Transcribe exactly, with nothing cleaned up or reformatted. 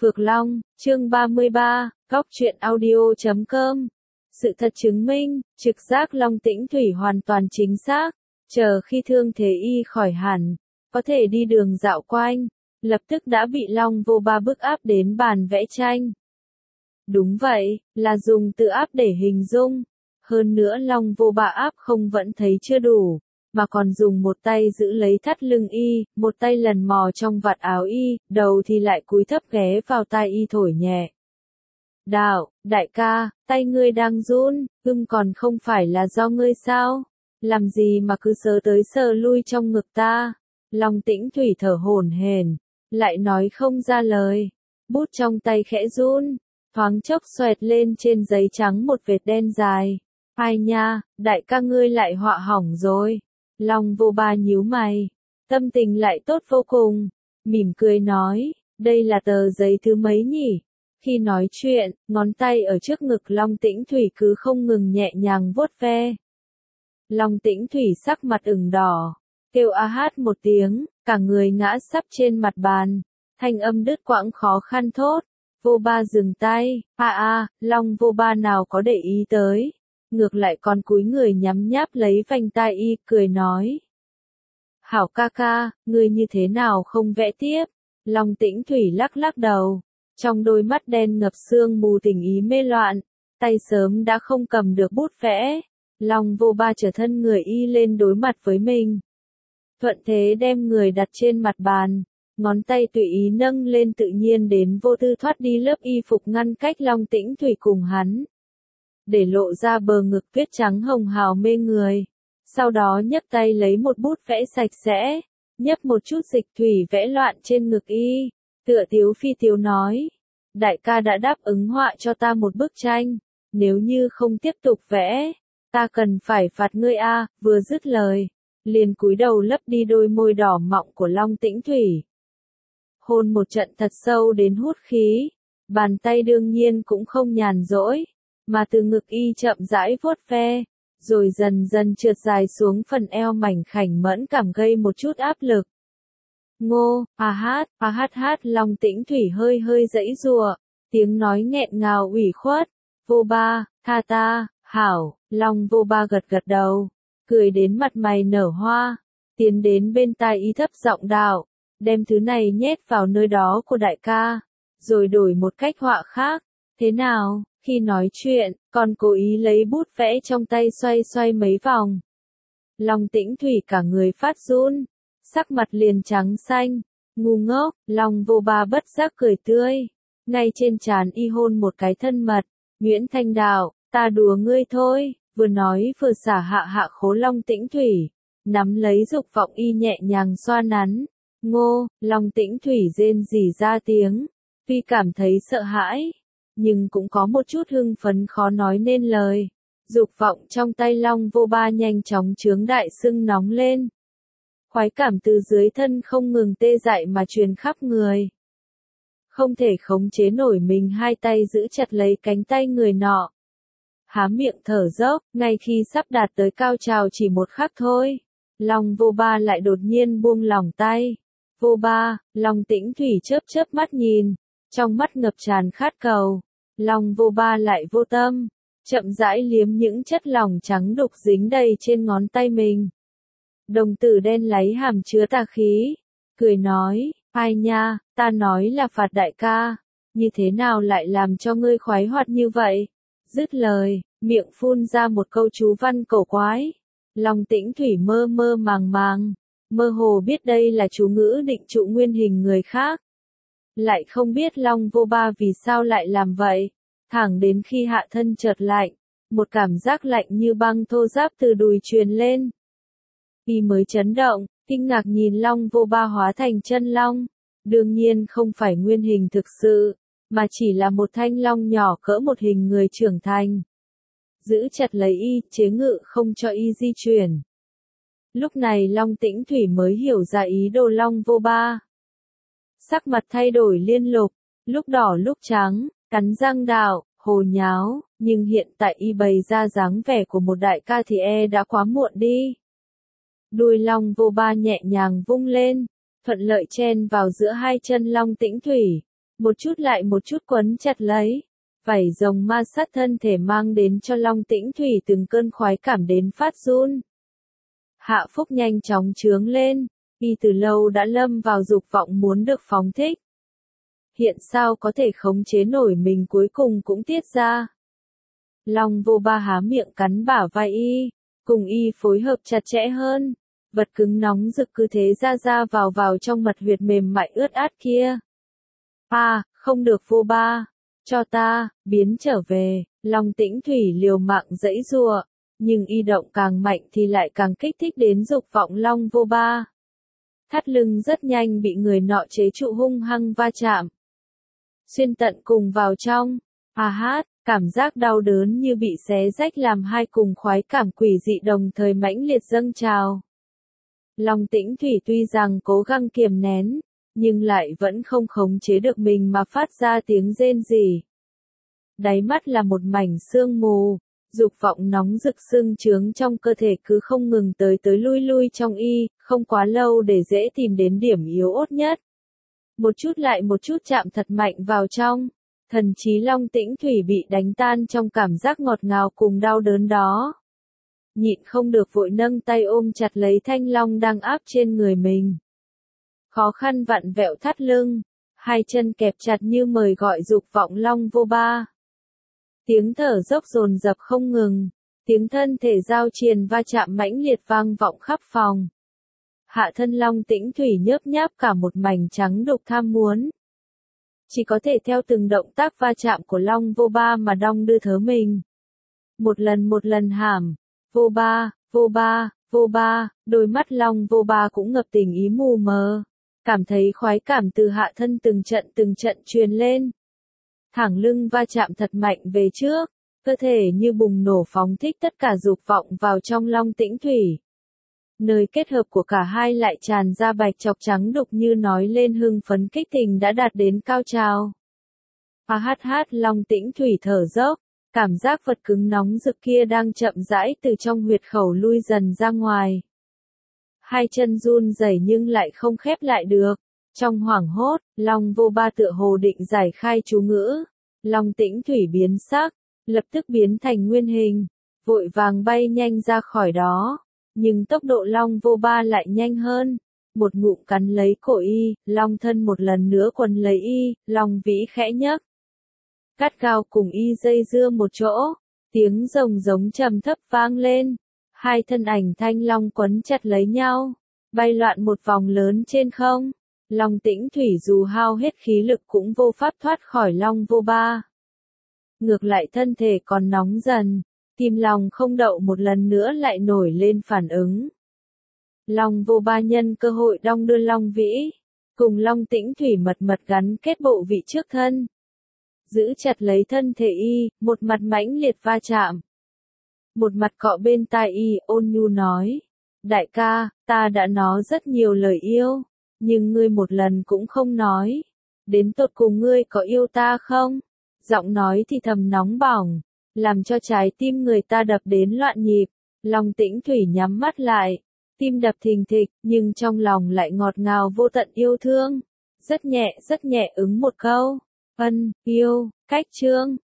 Phược Long, chương ba mươi ba, góc truyện audio chấm com. Sự thật chứng minh, trực giác Long Tĩnh Thủy hoàn toàn chính xác. Chờ khi thương thế y khỏi hẳn, có thể đi đường dạo quanh, lập tức đã bị Long Vô Ba bức áp đến bàn vẽ tranh. Đúng vậy, là dùng tự áp để hình dung. Hơn nữa Long Vô Ba áp không vẫn thấy chưa đủ, mà còn dùng một tay giữ lấy thắt lưng y, một tay lần mò trong vạt áo y, đầu thì lại cúi thấp ghé vào tai y thổi nhẹ. Đạo, đại ca, tay ngươi đang run, ưng còn không phải là do ngươi sao? Làm gì mà cứ sờ tới sờ lui trong ngực ta? Long Tĩnh Thủy thở hổn hển, lại nói không ra lời. Bút trong tay khẽ run, thoáng chốc xoẹt lên trên giấy trắng một vệt đen dài. Ai nha, đại ca ngươi lại họa hỏng rồi. Long Vô Ba nhíu mày, tâm tình lại tốt vô cùng, mỉm cười nói, đây là tờ giấy thứ mấy nhỉ? Khi nói chuyện, ngón tay ở trước ngực Long Tĩnh Thủy cứ không ngừng nhẹ nhàng vuốt ve. Long Tĩnh Thủy sắc mặt ửng đỏ, kêu a hát một tiếng, cả người ngã sắp trên mặt bàn, thanh âm đứt quãng khó khăn thốt. Vô Ba dừng tay, a a, Long Vô Ba nào có để ý tới. Ngược lại còn cúi người nhắm nháp lấy vành tai y, cười nói. Hảo ca ca, ngươi như thế nào không vẽ tiếp? Long Tĩnh Thủy lắc lắc đầu, trong đôi mắt đen ngập sương mù tình ý mê loạn, tay sớm đã không cầm được bút vẽ. Long Vô Ba trở thân người y lên đối mặt với mình. Thuận thế đem người đặt trên mặt bàn, ngón tay tùy ý nâng lên tự nhiên đến vô tư thoát đi lớp y phục ngăn cách Long Tĩnh Thủy cùng hắn. Để lộ ra bờ ngực tuyết trắng hồng hào mê người. Sau đó nhấc tay lấy một bút vẽ sạch sẽ, nhấp một chút dịch thủy vẽ loạn trên ngực y, tựa tiếu phi tiếu nói. Đại ca đã đáp ứng họa cho ta một bức tranh, nếu như không tiếp tục vẽ, ta cần phải phạt ngươi a. Vừa dứt lời, liền cúi đầu lấp đi đôi môi đỏ mọng của Long Tĩnh Thủy. Hôn một trận thật sâu đến hút khí, bàn tay đương nhiên cũng không nhàn rỗi, mà từ ngực y chậm rãi vuốt ve, rồi dần dần trượt dài xuống phần eo mảnh khảnh mẫn cảm gây một chút áp lực. Ngô, a hát, a hát hát. Long Tĩnh Thủy hơi hơi giãy giụa, tiếng nói nghẹn ngào ủy khuất. Vô Ba, tha ta, hảo. Long Vô Ba gật gật đầu, cười đến mặt mày nở hoa, tiến đến bên tai y thấp giọng đạo, đem thứ này nhét vào nơi đó của đại ca, rồi đổi một cách họa khác, thế nào? Khi nói chuyện, còn cố ý lấy bút vẽ trong tay xoay xoay mấy vòng. Long Tĩnh Thủy cả người phát run, sắc mặt liền trắng xanh, ngu ngốc. Long Vô Ba bất giác cười tươi, ngay trên trán y hôn một cái thân mật. Nguyễn Thanh Đạo, ta đùa ngươi thôi. Vừa nói vừa xả hạ hạ khố Long Tĩnh Thủy, nắm lấy dục vọng y nhẹ nhàng xoa nắn. Ngô. Long Tĩnh Thủy rên rỉ ra tiếng, tuy cảm thấy sợ hãi, nhưng cũng có một chút hưng phấn khó nói nên lời. Dục vọng trong tay Long Vô Ba nhanh chóng chướng đại sưng nóng lên. Khoái cảm từ dưới thân không ngừng tê dại mà truyền khắp người. Không thể khống chế nổi mình, hai tay giữ chặt lấy cánh tay người nọ. Há miệng thở dốc, ngay khi sắp đạt tới cao trào chỉ một khắc thôi, Long Vô Ba lại đột nhiên buông lỏng tay. Vô Ba. Long Tĩnh Thủy chớp chớp mắt nhìn, trong mắt ngập tràn khát cầu. Long Vô Ba lại vô tâm, chậm rãi liếm những chất lỏng trắng đục dính đầy trên ngón tay mình. Đồng tử đen láy hàm chứa tà khí, cười nói, ai nha, ta nói là phạt đại ca, như thế nào lại làm cho ngươi khoái hoạt như vậy? Dứt lời, miệng phun ra một câu chú văn cổ quái. Long Tĩnh Thủy mơ mơ màng màng, mơ hồ biết đây là chú ngữ định trụ nguyên hình người khác. Lại không biết Long Vô Ba vì sao lại làm vậy, thẳng đến khi hạ thân chợt lạnh, một cảm giác lạnh như băng thô ráp từ đùi truyền lên. Y mới chấn động, kinh ngạc nhìn Long Vô Ba hóa thành chân long, đương nhiên không phải nguyên hình thực sự, mà chỉ là một thanh long nhỏ cỡ một hình người trưởng thành. Giữ chặt lấy y, chế ngự không cho y di chuyển. Lúc này Long Tĩnh Thủy mới hiểu ra ý đồ Long Vô Ba. Sắc mặt thay đổi liên lục, lúc đỏ lúc trắng, cắn răng đạo, hồ nháo, nhưng hiện tại y bày ra dáng vẻ của một đại ca thì e đã quá muộn đi. Đuôi Long Vô Ba nhẹ nhàng vung lên, thuận lợi chen vào giữa hai chân Long Tĩnh Thủy, một chút lại một chút quấn chặt lấy. Vảy rồng ma sát thân thể mang đến cho Long Tĩnh Thủy từng cơn khoái cảm đến phát run. Hạ phúc nhanh chóng chướng lên, y từ lâu đã lâm vào dục vọng muốn được phóng thích. Hiện sao có thể khống chế nổi mình cuối cùng cũng tiết ra. Long vô ba há miệng cắn bả vai y, cùng y phối hợp chặt chẽ hơn. Vật cứng nóng rực cứ thế ra ra vào vào trong mật huyệt mềm mại ướt át kia. À, không được vô ba, cho ta, biến trở về, Long Tĩnh Thủy liều mạng giãy giụa, nhưng y động càng mạnh thì lại càng kích thích đến dục vọng Long vô ba. Thắt lưng rất nhanh bị người nọ chế trụ hung hăng va chạm. Xuyên tận cùng vào trong, à hát, cảm giác đau đớn như bị xé rách làm hai cùng khoái cảm quỷ dị đồng thời mãnh liệt dâng trào. Long Tĩnh Thủy tuy rằng cố gắng kiềm nén, nhưng lại vẫn không khống chế được mình mà phát ra tiếng rên rỉ. Đáy mắt là một mảnh sương mù, dục vọng nóng rực sưng trướng trong cơ thể cứ không ngừng tới tới lui lui trong y, không quá lâu để dễ tìm đến điểm yếu ớt nhất. Một chút lại một chút chạm thật mạnh vào trong, thần trí Long Tĩnh Thủy bị đánh tan trong cảm giác ngọt ngào cùng đau đớn đó. Nhịn không được vội nâng tay ôm chặt lấy thanh long đang áp trên người mình. Khó khăn vặn vẹo thắt lưng, hai chân kẹp chặt như mời gọi dục vọng Long vô ba. Tiếng thở dốc dồn dập không ngừng, tiếng thân thể giao triền va chạm mãnh liệt vang vọng khắp phòng. Hạ thân Long Tĩnh Thủy nhớp nháp cả một mảnh trắng đục tham muốn. Chỉ có thể theo từng động tác va chạm của Long vô ba mà đong đưa thớ mình. Một lần một lần hàm, vô ba, vô ba, vô ba, đôi mắt Long vô ba cũng ngập tình ý mù mờ. Cảm thấy khoái cảm từ hạ thân từng trận từng trận truyền lên. Thẳng lưng va chạm thật mạnh về trước, cơ thể như bùng nổ phóng thích tất cả dục vọng vào trong Long Tĩnh Thủy. Nơi kết hợp của cả hai lại tràn ra bạch chọc trắng đục như nói lên hưng phấn kích tình đã đạt đến cao trào. A hát hát Long Tĩnh Thủy thở dốc, cảm giác vật cứng nóng rực kia đang chậm rãi từ trong huyệt khẩu lui dần ra ngoài. Hai chân run rẩy nhưng lại không khép lại được. Trong hoảng hốt, Long vô ba tựa hồ định giải khai chú ngữ. Long Tĩnh Thủy biến sắc, lập tức biến thành nguyên hình, vội vàng bay nhanh ra khỏi đó. Nhưng tốc độ Long vô ba lại nhanh hơn. Một ngụm cắn lấy cổ y, Long thân một lần nữa quấn lấy y, Long vĩ khẽ nhấc. Cắt gao cùng y dây dưa một chỗ, tiếng rồng giống trầm thấp vang lên. Hai thân ảnh thanh long quấn chặt lấy nhau, bay loạn một vòng lớn trên không. Long Tĩnh Thủy dù hao hết khí lực cũng vô pháp thoát khỏi Long vô ba. Ngược lại thân thể còn nóng dần, tim lòng không đậu một lần nữa lại nổi lên phản ứng. Long vô ba nhân cơ hội đong đưa Long vĩ, cùng Long Tĩnh Thủy mật mật gắn kết bộ vị trước thân. Giữ chặt lấy thân thể y, một mặt mãnh liệt va chạm. Một mặt cọ bên tai y, ôn nhu nói. Đại ca, ta đã nói rất nhiều lời yêu, nhưng ngươi một lần cũng không nói. Đến tột cùng ngươi có yêu ta không? Giọng nói thì thầm nóng bỏng, làm cho trái tim người ta đập đến loạn nhịp. Long Tĩnh Thủy nhắm mắt lại, tim đập thình thịch, nhưng trong lòng lại ngọt ngào vô tận yêu thương. Rất nhẹ rất nhẹ ứng một câu. Ân, yêu, cách chương.